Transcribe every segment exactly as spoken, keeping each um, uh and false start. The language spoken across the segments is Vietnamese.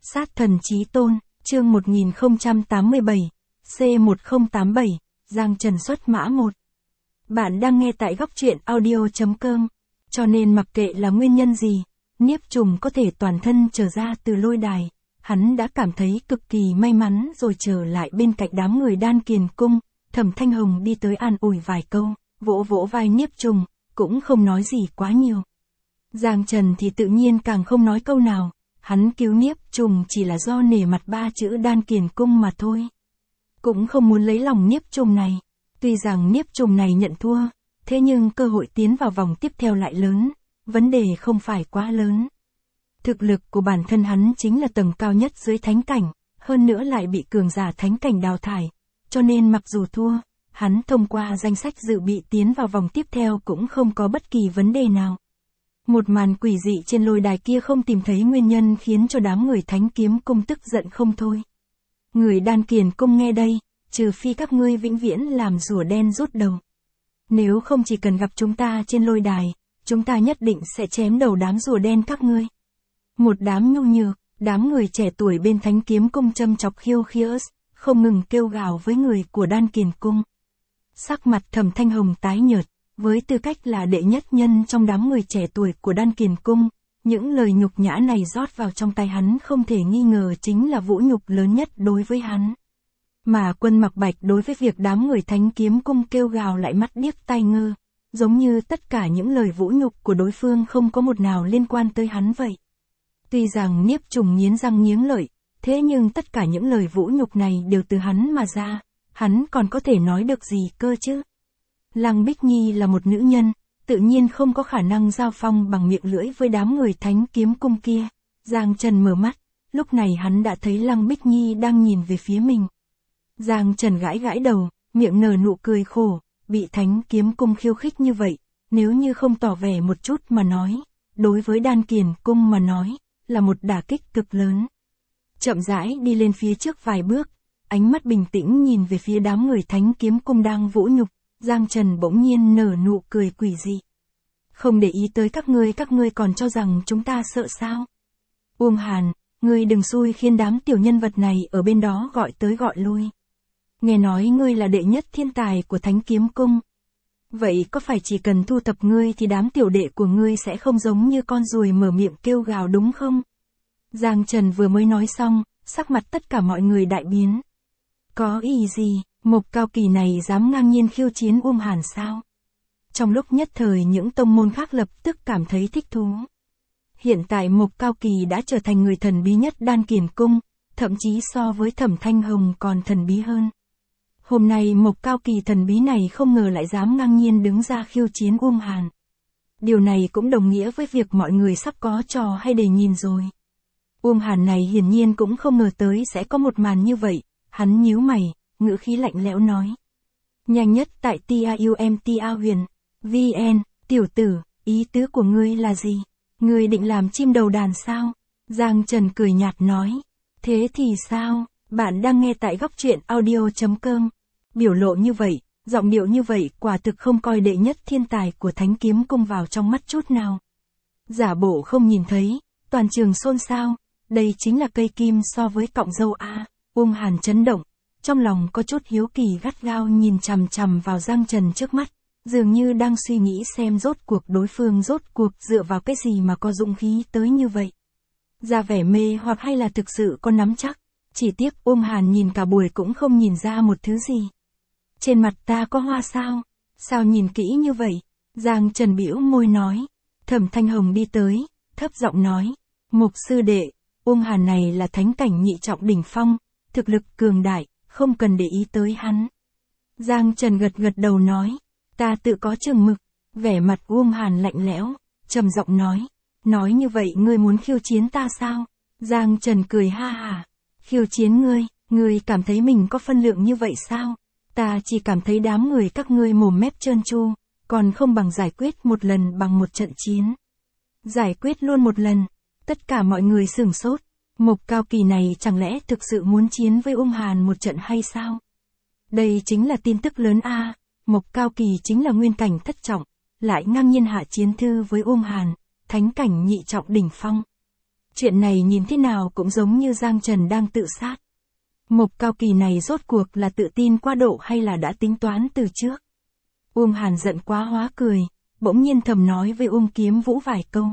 Sát thần chí tôn, chương một nghìn không trăm tám mươi bảy, C một không tám bảy, Giang Trần xuất mã một. Bạn đang nghe tại góc truyện audio chấm com, cho nên mặc kệ là nguyên nhân gì, Niếp Trùng có thể toàn thân trở ra từ lôi đài, hắn đã cảm thấy cực kỳ may mắn rồi trở lại bên cạnh đám người Đan Kiền Cung. Thẩm Thanh Hồng đi tới an ủi vài câu, vỗ vỗ vai Niếp Trùng, cũng không nói gì quá nhiều. Giang Trần thì tự nhiên càng không nói câu nào, hắn cứu Niếp Trùng chỉ là do nể mặt ba chữ Đan Kiền Cung mà thôi. Cũng không muốn lấy lòng Niếp Trùng này. Tuy rằng Niếp Trùng này nhận thua, thế nhưng cơ hội tiến vào vòng tiếp theo lại lớn, vấn đề không phải quá lớn. Thực lực của bản thân hắn chính là tầng cao nhất dưới thánh cảnh, hơn nữa lại bị cường giả thánh cảnh đào thải, cho nên mặc dù thua, hắn thông qua danh sách dự bị tiến vào vòng tiếp theo cũng không có bất kỳ vấn đề nào. Một màn quỷ dị trên lôi đài kia không tìm thấy nguyên nhân khiến cho đám người Thánh Kiếm Cung tức giận không thôi. Người Đan Kiền Cung nghe đây, trừ phi các ngươi vĩnh viễn làm rùa đen rút đầu. Nếu không chỉ cần gặp chúng ta trên lôi đài, chúng ta nhất định sẽ chém đầu đám rùa đen các ngươi. Một đám nhu nhược, đám người trẻ tuổi bên Thánh Kiếm Cung châm chọc khiêu khiêu, không ngừng kêu gào với người của Đan Kiền Cung. Sắc mặt Thẩm Thanh Hồng tái nhợt, với tư cách là đệ nhất nhân trong đám người trẻ tuổi của Đan Kiền Cung, những lời nhục nhã này rót vào trong tay hắn không thể nghi ngờ chính là vũ nhục lớn nhất đối với hắn. Mà Quân Mặc Bạch đối với việc đám người Thánh Kiếm Cung kêu gào lại mắt điếc tai ngơ, giống như tất cả những lời vũ nhục của đối phương không có một nào liên quan tới hắn vậy. Tuy rằng Niếp Trùng nghiến răng nghiến lợi, thế nhưng tất cả những lời vũ nhục này đều từ hắn mà ra, hắn còn có thể nói được gì cơ chứ? Lăng Bích Nhi là một nữ nhân, tự nhiên không có khả năng giao phong bằng miệng lưỡi với đám người Thánh Kiếm Cung kia. Giang Trần mở mắt, lúc này hắn đã thấy Lăng Bích Nhi đang nhìn về phía mình. Giang Trần gãi gãi đầu, miệng nở nụ cười khổ, bị Thánh Kiếm Cung khiêu khích như vậy, nếu như không tỏ vẻ một chút mà nói, đối với Đan Kiền Cung mà nói, là một đả kích cực lớn. Chậm rãi đi lên phía trước vài bước, ánh mắt bình tĩnh nhìn về phía đám người Thánh Kiếm Cung đang vũ nhục, Giang Trần bỗng nhiên nở nụ cười quỷ dị. Không để ý tới các ngươi, các ngươi còn cho rằng chúng ta sợ sao? Uông Hàn, ngươi đừng xui khiến đám tiểu nhân vật này ở bên đó gọi tới gọi lui. Nghe nói ngươi là đệ nhất thiên tài của Thánh Kiếm Cung. Vậy có phải chỉ cần thu thập ngươi thì đám tiểu đệ của ngươi sẽ không giống như con ruồi mở miệng kêu gào đúng không? Giang Trần vừa mới nói xong, sắc mặt tất cả mọi người đại biến. Có ý gì, Mộc Cao Kỳ này dám ngang nhiên khiêu chiến Uông Hàn sao? Trong lúc nhất thời những tông môn khác lập tức cảm thấy thích thú. Hiện tại Mộc Cao Kỳ đã trở thành người thần bí nhất Đan Kiền Cung, thậm chí so với Thẩm Thanh Hồng còn thần bí hơn. Hôm nay Mộc Cao Kỳ thần bí này không ngờ lại dám ngang nhiên đứng ra khiêu chiến Uông Hàn. Điều này cũng đồng nghĩa với việc mọi người sắp có trò hay để nhìn rồi. Uông Hàn này hiển nhiên cũng không ngờ tới sẽ có một màn như vậy, hắn nhíu mày, ngữ khí lạnh lẽo nói. Nhanh nhất tại tiaumta huyền, vn, tiểu tử, ý tứ của ngươi là gì? Ngươi định làm chim đầu đàn sao? Giang Trần cười nhạt nói. Thế thì sao? Bạn đang nghe tại góc truyện audio chấm com. Biểu lộ như vậy, giọng điệu như vậy quả thực không coi đệ nhất thiên tài của Thánh Kiếm Cung vào trong mắt chút nào. Giả bộ không nhìn thấy, toàn trường xôn xao, đây chính là cây kim so với cọng dâu A. Uông Hàn chấn động, trong lòng có chút hiếu kỳ gắt gao nhìn chằm chằm vào Giang Trần trước mắt, dường như đang suy nghĩ xem rốt cuộc đối phương rốt cuộc dựa vào cái gì mà có dũng khí tới như vậy. Ra vẻ mê hoặc hay là thực sự có nắm chắc, chỉ tiếc Uông Hàn nhìn cả buổi cũng không nhìn ra một thứ gì. Trên mặt ta có hoa sao? Sao nhìn kỹ như vậy? Giang Trần bĩu môi nói. Thẩm Thanh Hồng đi tới, thấp giọng nói. Mục sư đệ, Uông Hàn này là thánh cảnh nhị trọng đỉnh phong, thực lực cường đại, không cần để ý tới hắn. Giang Trần gật gật đầu nói. Ta tự có chừng mực. Vẻ mặt Uông Hàn lạnh lẽo, trầm giọng nói. Nói như vậy ngươi muốn khiêu chiến ta sao? Giang Trần cười ha hả. Khiêu chiến ngươi, ngươi cảm thấy mình có phân lượng như vậy sao? Ta chỉ cảm thấy đám người các ngươi mồm mép trơn tru, còn không bằng giải quyết một lần bằng một trận chiến. Giải quyết luôn một lần, tất cả mọi người sửng sốt. Mộc Cao Kỳ này chẳng lẽ thực sự muốn chiến với Uông Hàn một trận hay sao? Đây chính là tin tức lớn a. Mộc Cao Kỳ chính là nguyên cảnh thất trọng, lại ngang nhiên hạ chiến thư với Uông Hàn, thánh cảnh nhị trọng đỉnh phong. Chuyện này nhìn thế nào cũng giống như Giang Trần đang tự sát. Mộc Cao Kỳ này rốt cuộc là tự tin quá độ hay là đã tính toán từ trước. Uông Hàn giận quá hóa cười, bỗng nhiên thầm nói với Uông Kiếm Vũ vài câu.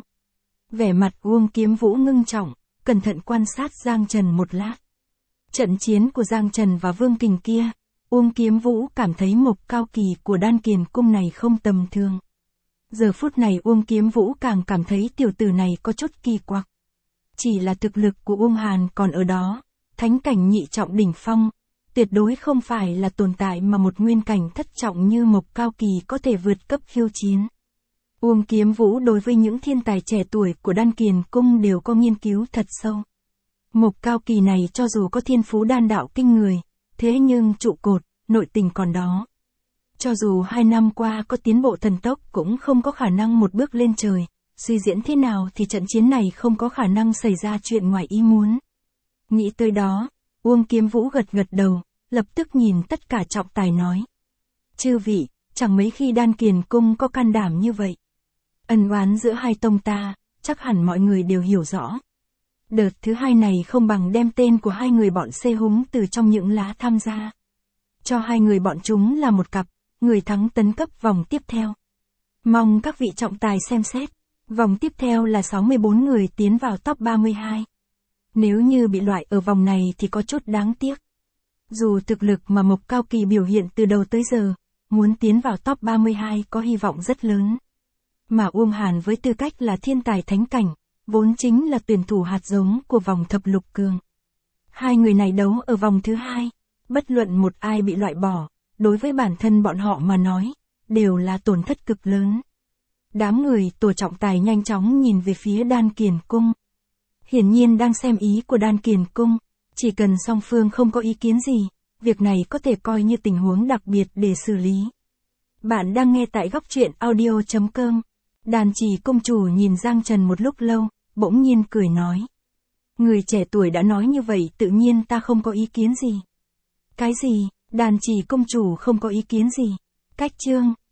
Vẻ mặt Uông Kiếm Vũ ngưng trọng, cẩn thận quan sát Giang Trần một lát. Trận chiến của Giang Trần và Vương Kình kia, Uông Kiếm Vũ cảm thấy Mộc Cao Kỳ của Đan Kiền Cung này không tầm thường. Giờ phút này Uông Kiếm Vũ càng cảm thấy tiểu tử này có chút kỳ quặc. Chỉ là thực lực của Uông Hàn còn ở đó, thánh cảnh nhị trọng đỉnh phong, tuyệt đối không phải là tồn tại mà một nguyên cảnh thất trọng như Mộc Cao Kỳ có thể vượt cấp khiêu chiến. Uông Kiếm Vũ đối với những thiên tài trẻ tuổi của Đan Kiền Cung đều có nghiên cứu thật sâu. Mộc Cao Kỳ này cho dù có thiên phú đan đạo kinh người, thế nhưng trụ cột, nội tình còn đó. Cho dù hai năm qua có tiến bộ thần tốc cũng không có khả năng một bước lên trời, suy diễn thế nào thì trận chiến này không có khả năng xảy ra chuyện ngoài ý muốn. Nghĩ tới đó, Uông Kiếm Vũ gật gật đầu, lập tức nhìn tất cả trọng tài nói. Chư vị, chẳng mấy khi Đan Kiền Cung có can đảm như vậy. Ân oán giữa hai tông ta, chắc hẳn mọi người đều hiểu rõ. Đợt thứ hai này không bằng đem tên của hai người bọn xê húng từ trong những lá tham gia. Cho hai người bọn chúng là một cặp, người thắng tấn cấp vòng tiếp theo. Mong các vị trọng tài xem xét, vòng tiếp theo là sáu mươi bốn người tiến vào top ba mươi hai. Nếu như bị loại ở vòng này thì có chút đáng tiếc. Dù thực lực mà Mộc Cao Kỳ biểu hiện từ đầu tới giờ, muốn tiến vào top ba mươi hai có hy vọng rất lớn. Mà Uông Hàn với tư cách là thiên tài thánh cảnh, vốn chính là tuyển thủ hạt giống của vòng thập lục cường. Hai người này đấu ở vòng thứ hai, bất luận một ai bị loại bỏ, đối với bản thân bọn họ mà nói, đều là tổn thất cực lớn. Đám người tổ trọng tài nhanh chóng nhìn về phía Đan Kiền Cung. Hiển nhiên đang xem ý của Đan Kiền Cung, chỉ cần song phương không có ý kiến gì, việc này có thể coi như tình huống đặc biệt để xử lý. Bạn đang nghe tại góc truyện audio chấm com. Đàn Chỉ công chủ nhìn Giang Trần một lúc lâu, bỗng nhiên cười nói. Người trẻ tuổi đã nói như vậy tự nhiên ta không có ý kiến gì. Cái gì? Đàn Chỉ công chủ không có ý kiến gì? Cách chương.